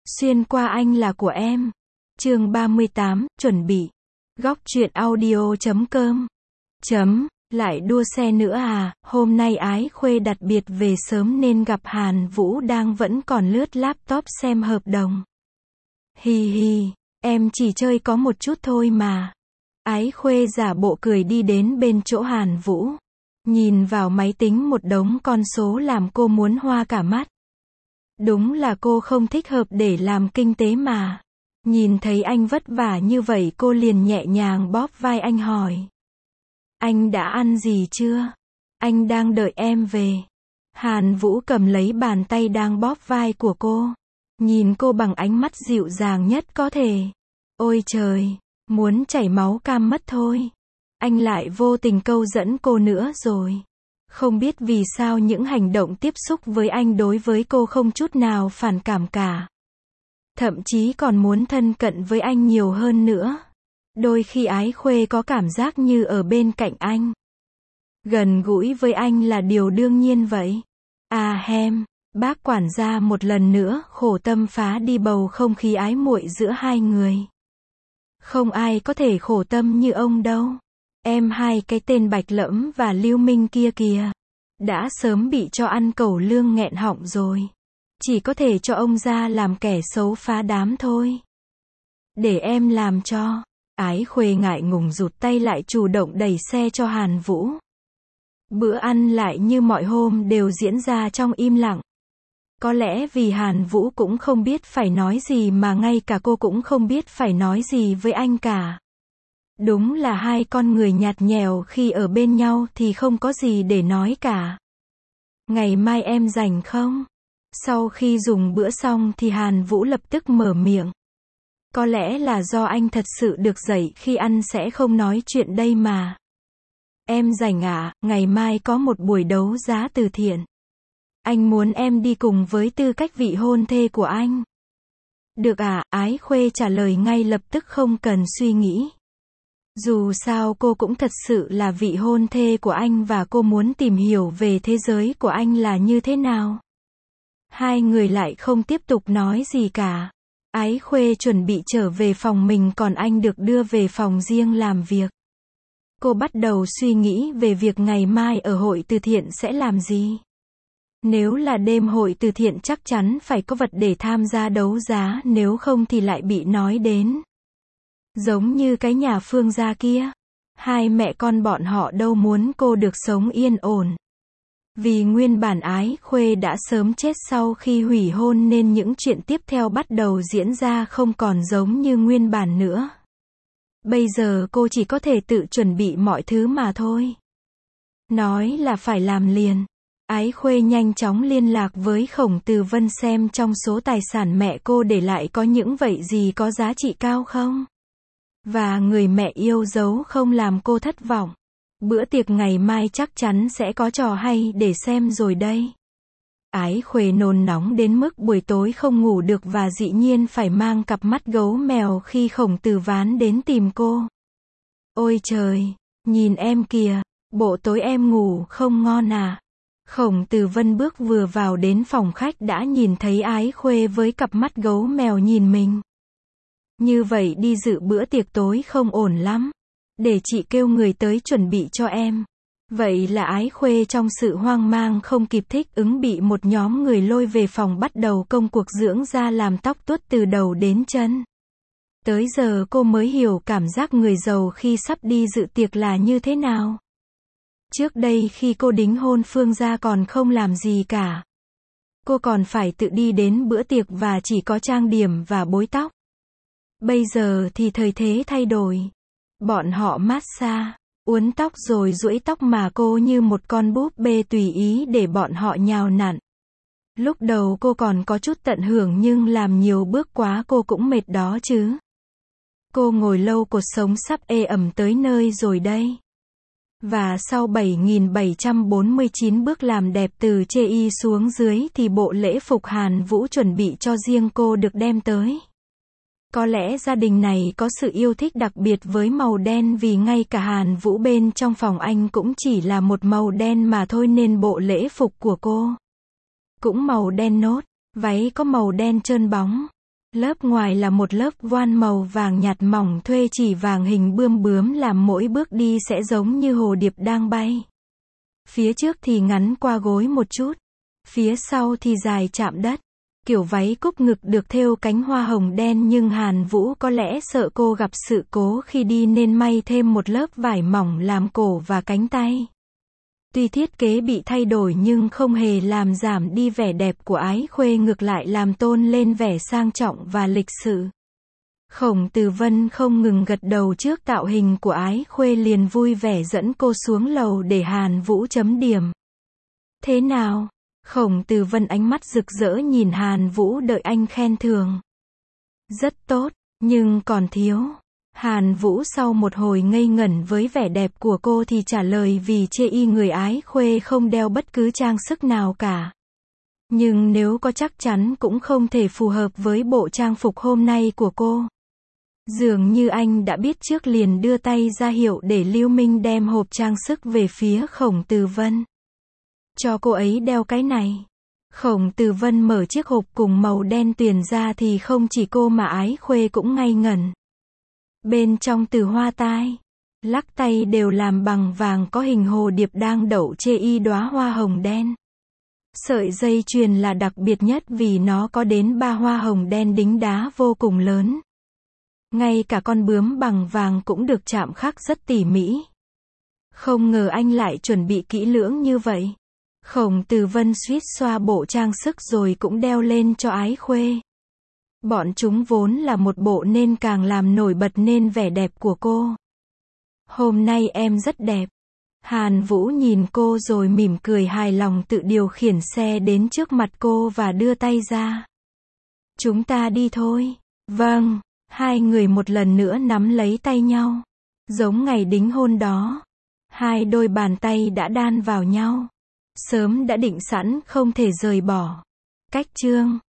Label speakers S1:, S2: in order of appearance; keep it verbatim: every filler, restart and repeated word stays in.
S1: Xuyên qua anh là của em. Chương ba mươi tám, chuẩn bị. Góc truyện audio chấm com. Chấm, lại đua xe nữa à, hôm nay Ái Khuê đặc biệt về sớm nên gặp Hàn Vũ đang vẫn còn lướt laptop xem hợp đồng. Hi hi, em chỉ chơi có một chút thôi mà. Ái Khuê giả bộ cười đi đến bên chỗ Hàn Vũ. Nhìn vào máy tính một đống con số làm cô muốn hoa cả mắt. Đúng là cô không thích hợp để làm kinh tế mà. Nhìn thấy anh vất vả như vậy cô liền nhẹ nhàng bóp vai anh hỏi. Anh đã ăn gì chưa? Anh đang đợi em về. Hàn Vũ cầm lấy bàn tay đang bóp vai của cô. Nhìn cô bằng ánh mắt dịu dàng nhất có thể. Ôi trời, muốn chảy máu cam mất thôi. Anh lại vô tình câu dẫn cô nữa rồi. Không biết vì sao những hành động tiếp xúc với anh đối với cô không chút nào phản cảm cả. Thậm chí còn muốn thân cận với anh nhiều hơn nữa. Đôi khi Ái Khuê có cảm giác như ở bên cạnh anh. Gần gũi với anh là điều đương nhiên vậy. À hem, bác quản gia một lần nữa khổ tâm phá đi bầu không khí ái muội giữa hai người. Không ai có thể khổ tâm như ông đâu. Em hai cái tên Bạch Lẫm và Lưu Minh kia kìa. Đã sớm bị cho ăn cẩu lương nghẹn họng rồi. Chỉ có thể cho ông ra làm kẻ xấu phá đám thôi. Để em làm cho. Ái Khuê ngại ngùng rụt tay lại chủ động đẩy xe cho Hàn Vũ. Bữa ăn lại như mọi hôm đều diễn ra trong im lặng. Có lẽ vì Hàn Vũ cũng không biết phải nói gì mà ngay cả cô cũng không biết phải nói gì với anh cả. Đúng là hai con người nhạt nhẽo khi ở bên nhau thì không có gì để nói cả. Ngày mai em rảnh không? Sau khi dùng bữa xong thì Hàn Vũ lập tức mở miệng. Có lẽ là do anh thật sự được dậy khi ăn sẽ không nói chuyện đây mà. Em rảnh ạ, ngày mai có một buổi đấu giá từ thiện. Anh muốn em đi cùng với tư cách vị hôn thê của anh. Được ạ, Ái Khuê trả lời ngay lập tức không cần suy nghĩ. Dù sao cô cũng thật sự là vị hôn thê của anh và cô muốn tìm hiểu về thế giới của anh là như thế nào. Hai người lại không tiếp tục nói gì cả. Ái Khuê chuẩn bị trở về phòng mình còn anh được đưa về phòng riêng làm việc. Cô bắt đầu suy nghĩ về việc ngày mai ở hội từ thiện sẽ làm gì. Nếu là đêm hội từ thiện chắc chắn phải có vật để tham gia đấu giá, nếu không thì lại bị nói đến. Giống như cái nhà Phương gia kia. Hai mẹ con bọn họ đâu muốn cô được sống yên ổn. Vì nguyên bản Ái Khuê đã sớm chết sau khi hủy hôn nên những chuyện tiếp theo bắt đầu diễn ra không còn giống như nguyên bản nữa. Bây giờ cô chỉ có thể tự chuẩn bị mọi thứ mà thôi. Nói là phải làm liền. Ái Khuê nhanh chóng liên lạc với Khổng Từ Vân xem trong số tài sản mẹ cô để lại có những vậy gì có giá trị cao không. Và người mẹ yêu dấu không làm cô thất vọng. Bữa tiệc ngày mai chắc chắn sẽ có trò hay để xem rồi đây. Ái Khuê nôn nóng đến mức buổi tối không ngủ được và dĩ nhiên phải mang cặp mắt gấu mèo khi Khổng Tử Ván đến tìm cô. Ôi trời, nhìn em kìa, bộ tối em ngủ không ngon à? Khổng Tử Vân bước vừa vào đến phòng khách đã nhìn thấy Ái Khuê với cặp mắt gấu mèo nhìn mình. Như vậy đi dự bữa tiệc tối không ổn lắm. Để chị kêu người tới chuẩn bị cho em. Vậy là Ái Khuê trong sự hoang mang không kịp thích ứng bị một nhóm người lôi về phòng bắt đầu công cuộc dưỡng da làm tóc tuốt từ đầu đến chân. Tới giờ cô mới hiểu cảm giác người giàu khi sắp đi dự tiệc là như thế nào. Trước đây khi cô đính hôn Phương gia còn không làm gì cả. Cô còn phải tự đi đến bữa tiệc và chỉ có trang điểm và bối tóc. Bây giờ thì thời thế thay đổi. Bọn họ massage, uốn tóc rồi duỗi tóc mà cô như một con búp bê tùy ý để bọn họ nhào nặn. Lúc đầu cô còn có chút tận hưởng nhưng làm nhiều bước quá cô cũng mệt đó chứ. Cô ngồi lâu cột sống sắp ê ẩm tới nơi rồi đây. Và sau bảy nghìn bảy trăm bốn mươi chín bước làm đẹp từ chê y xuống dưới thì bộ lễ phục Hàn Vũ chuẩn bị cho riêng cô được đem tới. Có lẽ gia đình này có sự yêu thích đặc biệt với màu đen vì ngay cả Hàn Vũ bên trong phòng anh cũng chỉ là một màu đen mà thôi nên bộ lễ phục của cô cũng màu đen nốt, váy có màu đen trơn bóng. Lớp ngoài là một lớp voan màu vàng nhạt mỏng thuê chỉ vàng hình bươm bướm làm mỗi bước đi sẽ giống như hồ điệp đang bay. Phía trước thì ngắn qua gối một chút, phía sau thì dài chạm đất. Kiểu váy cúc ngực được thêu cánh hoa hồng đen nhưng Hàn Vũ có lẽ sợ cô gặp sự cố khi đi nên may thêm một lớp vải mỏng làm cổ và cánh tay. Tuy thiết kế bị thay đổi nhưng không hề làm giảm đi vẻ đẹp của Ái Khuê, ngược lại làm tôn lên vẻ sang trọng và lịch sự. Khổng Tử Vân không ngừng gật đầu trước tạo hình của Ái Khuê, liền vui vẻ dẫn cô xuống lầu để Hàn Vũ chấm điểm. Thế nào? Khổng Tử Vân ánh mắt rực rỡ nhìn Hàn Vũ đợi anh khen thưởng. Rất tốt, nhưng còn thiếu. Hàn Vũ sau một hồi ngây ngẩn với vẻ đẹp của cô thì trả lời vì chê y người Ái Khuê không đeo bất cứ trang sức nào cả. Nhưng nếu có chắc chắn cũng không thể phù hợp với bộ trang phục hôm nay của cô. Dường như anh đã biết trước, liền đưa tay ra hiệu để Lưu Minh đem hộp trang sức về phía Khổng Tử Vân. Cho cô ấy đeo cái này. Khổng Tử Vân mở chiếc hộp cùng màu đen tuyền ra thì không chỉ cô mà Ái Khuê cũng ngây ngẩn. Bên trong từ hoa tai, lắc tay đều làm bằng vàng có hình hồ điệp đang đậu chê y đóa hoa hồng đen. Sợi dây chuyền là đặc biệt nhất vì nó có đến ba hoa hồng đen đính đá vô cùng lớn. Ngay cả con bướm bằng vàng cũng được chạm khắc rất tỉ mỉ. Không ngờ anh lại chuẩn bị kỹ lưỡng như vậy. Khổng Tử Vân suýt xoa bộ trang sức rồi cũng đeo lên cho Ái Khuê. Bọn chúng vốn là một bộ nên càng làm nổi bật nên vẻ đẹp của cô. Hôm nay em rất đẹp. Hàn Vũ nhìn cô rồi mỉm cười hài lòng tự điều khiển xe đến trước mặt cô và đưa tay ra. Chúng ta đi thôi. Vâng, hai người một lần nữa nắm lấy tay nhau. Giống ngày đính hôn đó. Hai đôi bàn tay đã đan vào nhau. Sớm đã định sẵn không thể rời bỏ. Cách chương